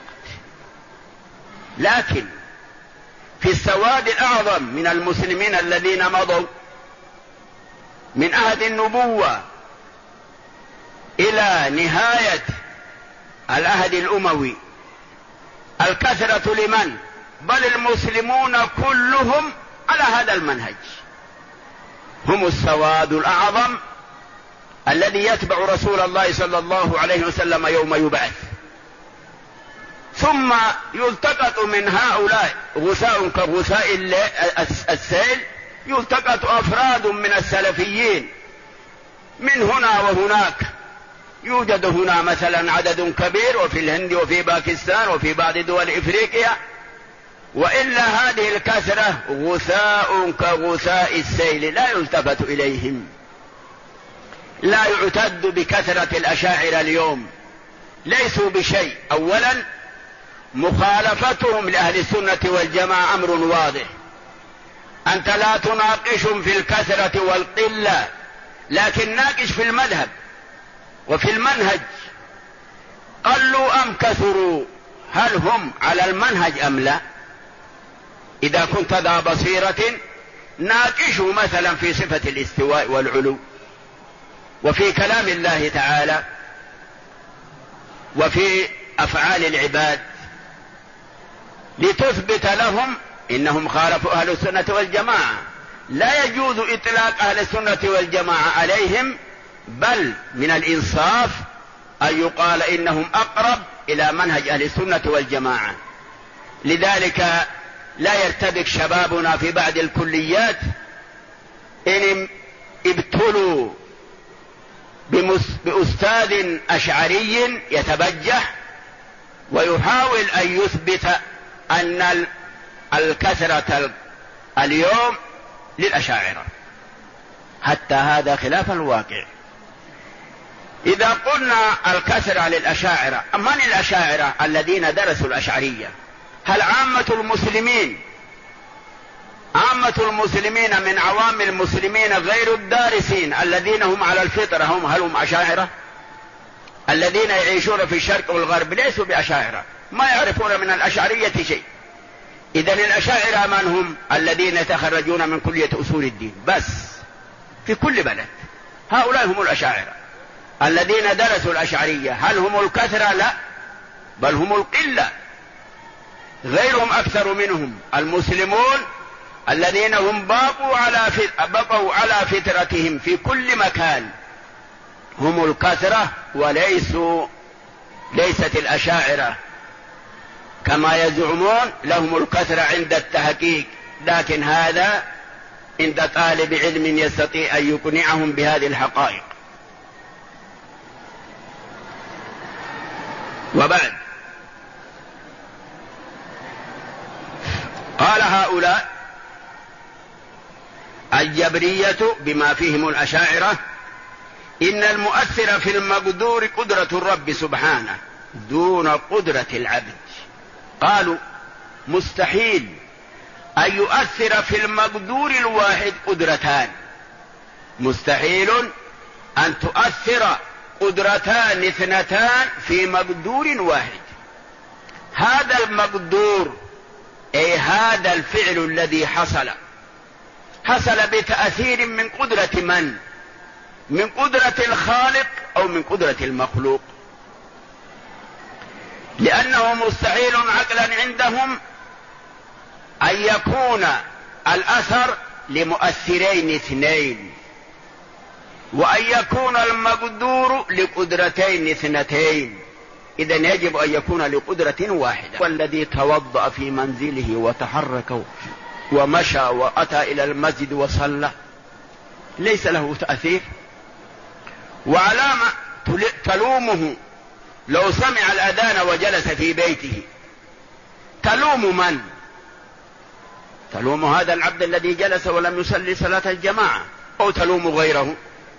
لكن في السواد الأعظم من المسلمين الذين مضوا من عهد النبوة إلى نهاية العهد الأموي الكثرة لمن؟ بل المسلمون كلهم على هذا المنهج، هم السواد الأعظم الذي يتبع رسول الله صلى الله عليه وسلم يوم يبعث. ثم يلتقط من هؤلاء غثاء كغثاء السيل، يلتقط أفراد من السلفيين من هنا وهناك. يوجد هنا مثلا عدد كبير، وفي الهند وفي باكستان وفي بعض دول إفريقيا، وإلا هذه الكثرة غثاء كغثاء السيل لا يلتفت إليهم. لا يعتد بكثرة الأشاعرة اليوم، ليسوا بشيء. أولا مخالفتهم لأهل السنة والجماعة أمر واضح، أنت لا تناقشهم في الكثرة والقلة، لكن ناقش في المذهب وفي المنهج. قلوا أم كثروا، هل هم على المنهج أم لا؟ إذا كنت ذا بصيرة ناقشه مثلا في صفة الاستواء والعلو، وفي كلام الله تعالى، وفي أفعال العباد، لتثبت لهم إنهم خالفوا أهل السنة والجماعة. لا يجوز إطلاق أهل السنة والجماعة عليهم، بل من الإنصاف أن يقال إنهم أقرب إلى منهج أهل السنة والجماعة. لذلك لا يرتبك شبابنا في بعض الكليات إن ابتلوا بأستاذ أشعري يتبجح ويحاول أن يثبت أن الكثرة اليوم للأشاعرة، حتى هذا خلاف الواقع. إذا قلنا الكثرة للأشاعرة، من الأشاعرة الذين درسوا الأشعرية؟ هل عامة المسلمين من عوام المسلمين غير الدارسين الذين هم على الفطرة هل هم أشاعرة؟ الذين يعيشون في الشرق والغرب ليسوا بأشاعرة، ما يعرفون من الأشعرية شيء. إذن الأشاعرة من هم؟ الذين يتخرجون من كلية أصول الدين بس في كل بلد، هؤلاء هم الأشاعرة الذين درسوا الأشعرية. هل هم الكثرة؟ لا، بل هم القلة، غيرهم أكثر منهم. المسلمون الذين هم بقوا على فطرتهم في كل مكان هم الكثرة، ليست الأشاعرة كما يزعمون لهم الكثرة عند التحقيق، لكن هذا عند طالب علم يستطيع أن يقنعهم بهذه الحقائق. وبعد، قال هؤلاء الجبرية بما فيهم الأشاعرة إن المؤثر في المقدور قدرة الرب سبحانه دون قدرة العبد. قالوا مستحيل أن يؤثر في المقدور الواحد قدرتان، مستحيل أن تؤثر قدرتان اثنتان في مقدور واحد. هذا المقدور أي هذا الفعل الذي حصل بتأثير من قدرة من قدرة الخالق أو من قدرة المخلوق. لأنه مستحيل عقلا عندهم أن يكون الأثر لمؤثرين اثنين، وأن يكون المقدور لقدرتين اثنتين، إذن يجب أن يكون لقدرة واحدة. والذي توضأ في منزله وتحرك ومشى وأتى إلى المسجد وصلى ليس له تأثير؟ وعلامة تلومه لو سمع الأذان وجلس في بيته؟ تلوم من؟ تلوم هذا العبد الذي جلس ولم يصلي صلاة الجماعة، أو تلوم غيره؟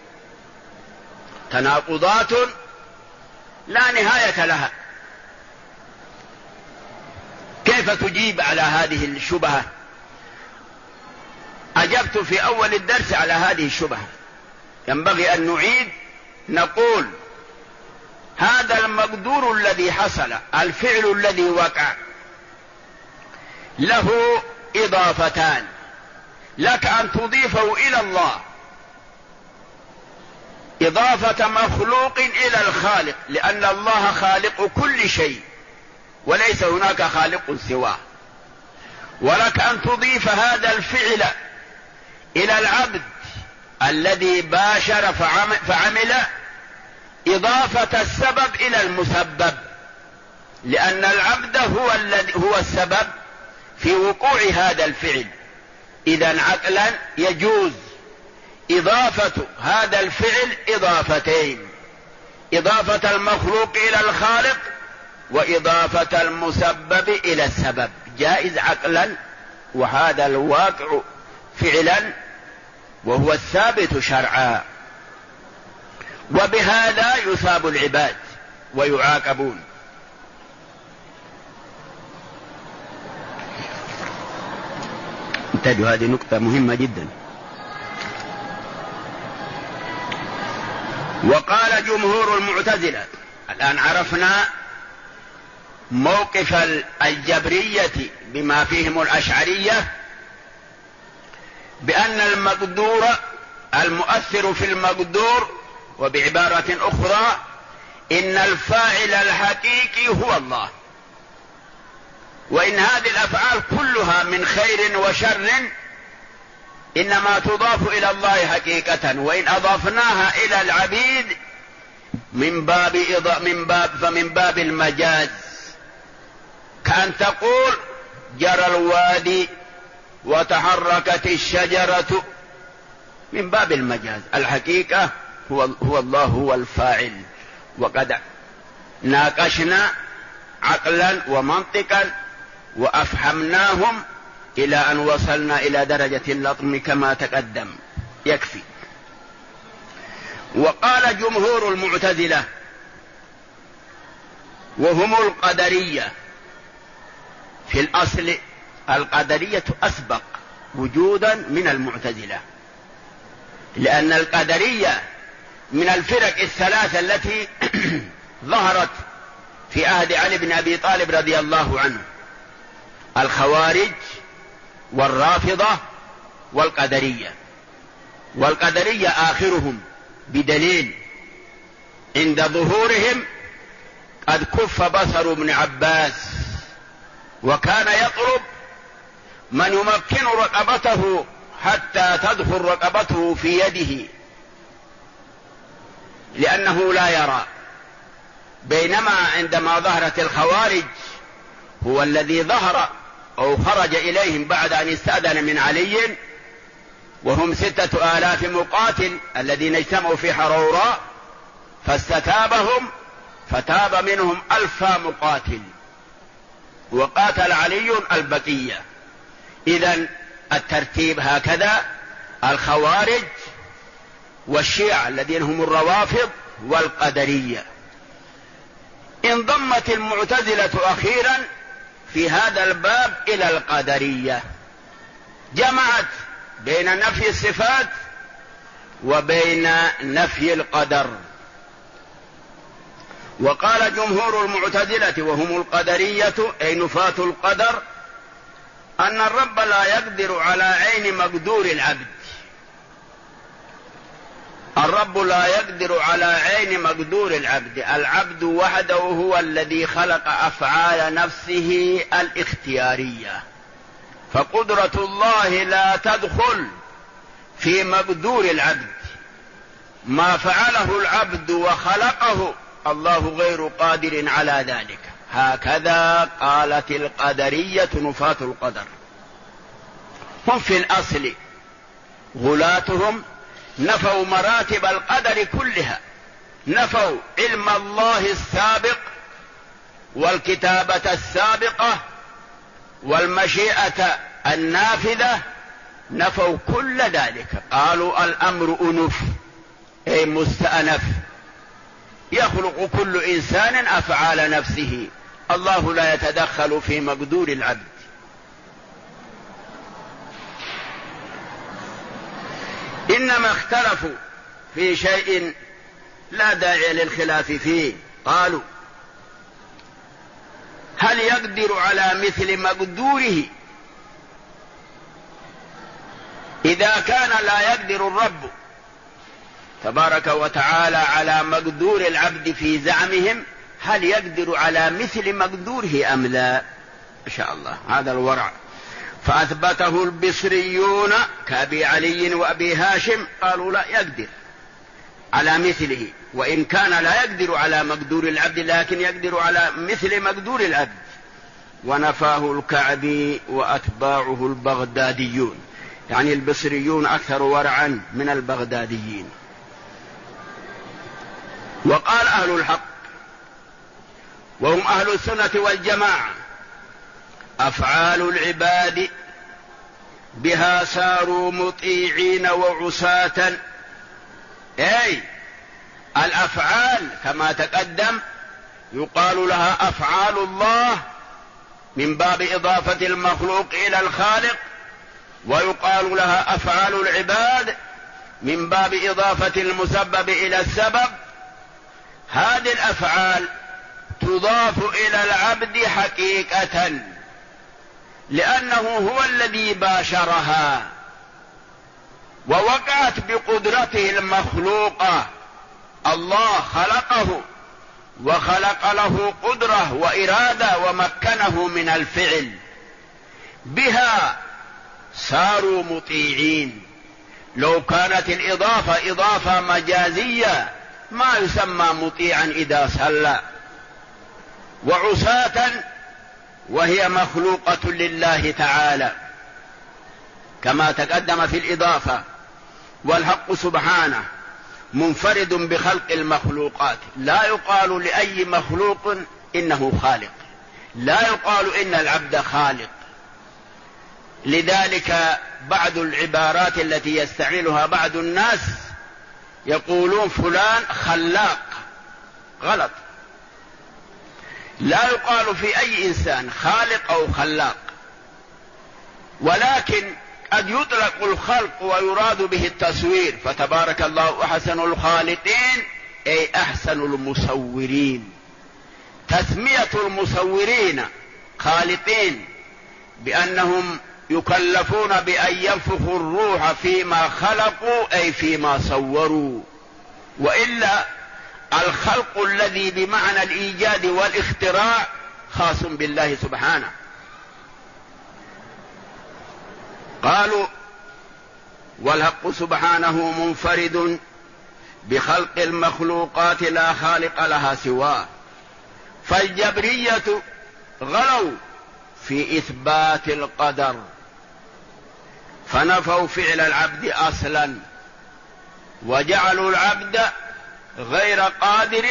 تناقضات لا نهاية لها. كيف تجيب على هذه الشبهة؟ أجبت في أول الدرس على هذه الشبهة. ينبغي أن نعيد، نقول هذا المقدور الذي حصل، الفعل الذي وقع، له إضافتان، لك أن تضيفه إلى الله إضافة مخلوق إلى الخالق، لأن الله خالق كل شيء وليس هناك خالق سواه، ولك أن تضيف هذا الفعل إلى العبد الذي باشر فعمل إضافة السبب إلى المسبب، لأن العبد هو السبب في وقوع هذا الفعل. إذن عقلا يجوز إضافة هذا الفعل إضافتين، إضافة المخلوق إلى الخالق وإضافة المسبب إلى السبب، جائز عقلا، وهذا الواقع فعلا وهو الثابت شرعا، وبهذا يثاب العباد ويعاقبون. انتبهوا، هذه نقطة مهمة جدا. وقال جمهور المعتزلة، الآن عرفنا موقف الجبرية بما فيهم الأشعرية، بأن المقدور المؤثر في المقدور، وبعبارة أخرى إن الفاعل الحقيقي هو الله، وإن هذه الأفعال كلها من خير وشر إنما تضاف إلى الله حقيقة، وإن أضفناها إلى العبيد فمن باب المجاز، كأن تقول جرى الوادي وتحركت الشجرة، من باب المجاز. الحقيقة هو الله هو الفاعل. وقد ناقشنا عقلا ومنطقا وأفهمناهم إلى أن وصلنا إلى درجة اللطم كما تقدم، يكفي. وقال جمهور المعتزلة وهم القدرية، في الأصل القدرية أسبق وجودا من المعتزلة، لأن القدرية من الفرق الثلاثة التي ظهرت في عهد علي بن أبي طالب رضي الله عنه: الخوارج والرافضة والقدرية. والقدرية آخرهم بدليل عند ظهورهم قد كف بصر ابن عباس، وكان يطلب من يمكن رقبته حتى تدخل رقبته في يده لأنه لا يرى. بينما عندما ظهرت الخوارج هو الذي ظهر أو خرج إليهم بعد أن استأذن من علي، وهم 6000 مقاتل الذين اجتمعوا في حروراء، فاستتابهم فتاب منهم 1000 مقاتل، وقاتل علي البقية. إذن الترتيب هكذا: الخوارج والشيعة الذين هم الروافض والقدرية. انضمت المعتزلة أخيرا في هذا الباب إلى القدرية، جمعت بين نفي الصفات وبين نفي القدر. وقال جمهور المعتزلة وهم القدرية أي نفاة القدر أن الرب لا يقدر على عين مقدور العبد، الرب لا يقدر على عين مقدور العبد. العبد وحده هو الذي خلق أفعال نفسه الاختيارية، فقدرة الله لا تدخل في مقدور العبد. ما فعله العبد وخلقه الله غير قادر على ذلك. هكذا قالت القدرية نفاة القدر. هم في الأصل غلاتهم نفوا مراتب القدر كلها، نفوا علم الله السابق والكتابة السابقة والمشيئة النافذة، نفوا كل ذلك. قالوا الأمر أنف، أي مستأنف، يخلق كل إنسان أفعال نفسه، الله لا يتدخل في مقدور العبد. إنما اختلفوا في شيء لا داعي للخلاف فيه. قالوا هل يقدر على مثل مقدوره؟ إذا كان لا يقدر الرب تبارك وتعالى على مقدور العبد في زعمهم، هل يقدر على مثل مقدوره أم لا؟ إن شاء الله هذا الورع. فأثبته البصريون كأبي علي وأبي هاشم، قالوا لا يقدر على مثله، وإن كان لا يقدر على مقدور العبد لكن يقدر على مثل مقدور العبد. ونفاه الكعبي وأتباعه البغداديون، يعني البصريون أكثر ورعا من البغداديين. وقال أهل الحق وهم أهل السنة والجماعة أفعال العباد بها ساروا مطيعين وعساة. أي الأفعال كما تقدم يقال لها أفعال الله من باب إضافة المخلوق إلى الخالق، ويقال لها أفعال العباد من باب إضافة المسبب إلى السبب. هذه الأفعال تضاف إلى العبد حقيقة لأنه هو الذي باشرها، ووقعت بقدرته المخلوقة. الله خلقه وخلق له قدرة وإرادة ومكنه من الفعل، بها صاروا مطيعين. لو كانت الإضافة إضافة مجازية ما يسمى مطيعا إذا صلى. وعساة وهي مخلوقة لله تعالى كما تقدم في الإضافة. والحق سبحانه منفرد بخلق المخلوقات، لا يقال لأي مخلوق إنه خالق، لا يقال إن العبد خالق. لذلك بعض العبارات التي يستعملها بعض الناس يقولون فلان خلاق، غلط. لا يقال في أي إنسان خالق أو خلاق، ولكن قد يطلق الخلق ويراد به التصوير، فتبارك الله أحسن الخالقين أي أحسن المصورين. تسمية المصورين خالقين بأنهم يكلفون بأن ينفخوا الروح فيما خلقوا أي فيما صوروا، وإلا الخلق الذي بمعنى الإيجاد والاختراع خاص بالله سبحانه. قالوا والحق سبحانه منفرد بخلق المخلوقات لا خالق لها سواه. فالجبرية غلوا في إثبات القدر، فنفوا فعل العبد أصلا، وجعلوا العبد غير قادر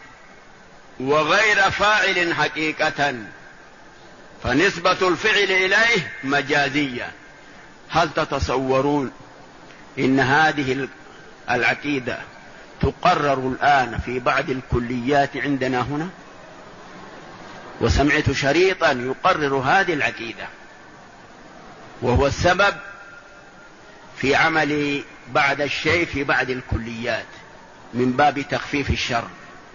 وغير فاعل حقيقة، فنسبة الفعل إليه مجازية. هل تتصورون إن هذه العقيدة تقرر الآن في بعض الكليات عندنا هنا؟ وسمعت شريطا يقرر هذه العقيدة، وهو السبب في عمل بعض الشيء في بعض الكليات من باب تخفيف الشر.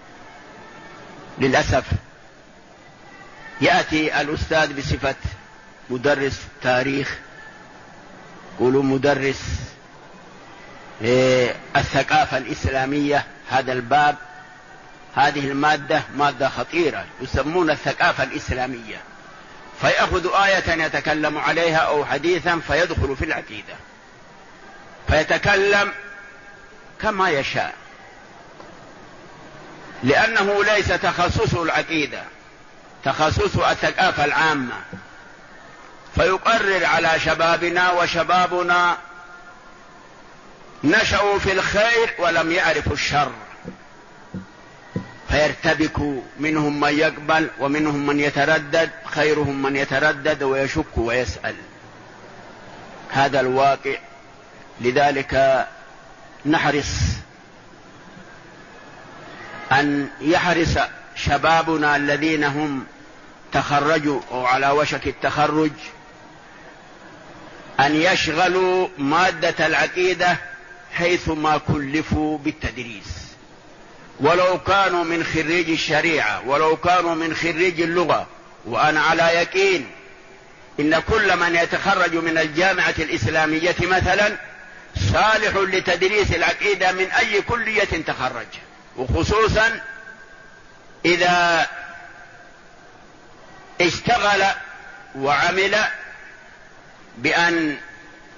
للأسف يأتي الأستاذ بصفة مدرس تاريخ، يقولوا مدرس الثقافة الإسلامية. هذا الباب، هذه المادة مادة خطيرة يسمون الثقافة الإسلامية، فيأخذ آية يتكلم عليها أو حديثا فيدخل في العقيدة فيتكلم كما يشاء، لأنه ليس تخصصه العقيدة، تخصصه الثقافة العامة، فيقرر على شبابنا، وشبابنا نشأوا في الخير ولم يعرفوا الشر، فيرتبكوا، منهم من يقبل ومنهم من يتردد، خيرهم من يتردد ويشك ويسأل. هذا الواقع. لذلك نحرص أن يحرص شبابنا الذين هم تخرجوا أو على وشك التخرج أن يشغلوا مادة العقيدة حيثما كلفوا بالتدريس، ولو كانوا من خريج الشريعة، ولو كانوا من خريج اللغة. وأنا على يقين إن كل من يتخرج من الجامعة الإسلامية مثلا صالح لتدريس العقيدة من أي كلية تخرج، وخصوصا إذا اشتغل وعمل بأن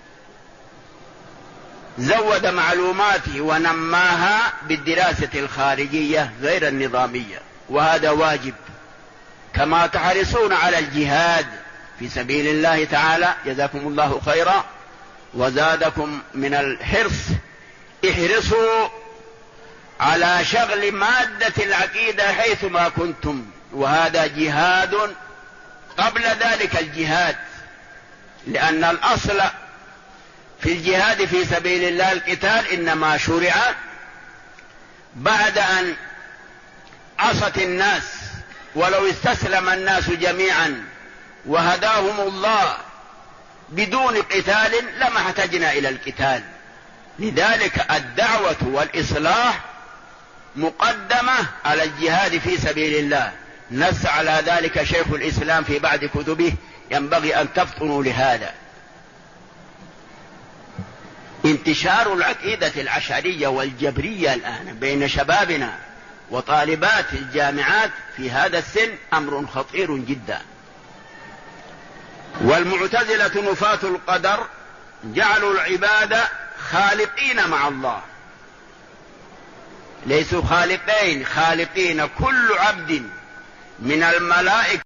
زود معلوماته ونماها بالدراسة الخارجية غير النظامية. وهذا واجب، كما تحرصون على الجهاد في سبيل الله تعالى، جزاكم الله خيرا وزادكم من الحرص. احرصوا على شغل مادة العقيدة حيثما كنتم، وهذا جهاد قبل ذلك الجهاد، لأن الأصل في الجهاد في سبيل الله القتال، إنما شرع بعد أن عصت الناس. ولو استسلم الناس جميعا وهداهم الله بدون قتال لما احتجنا إلى القتال. لذلك الدعوة والإصلاح مقدمة على الجهاد في سبيل الله. نص على ذلك شيخ الإسلام في بعض كتبه، ينبغي أن تفطنوا لهذا. انتشار العقيدة الأشعرية والجبرية الآن بين شبابنا وطالبات الجامعات في هذا السن أمر خطير جدا. والمعتزلة نفاة القدر جعلوا العباد خالقين مع الله، ليسوا خالقين، خالقين. كل عبد من الملائكة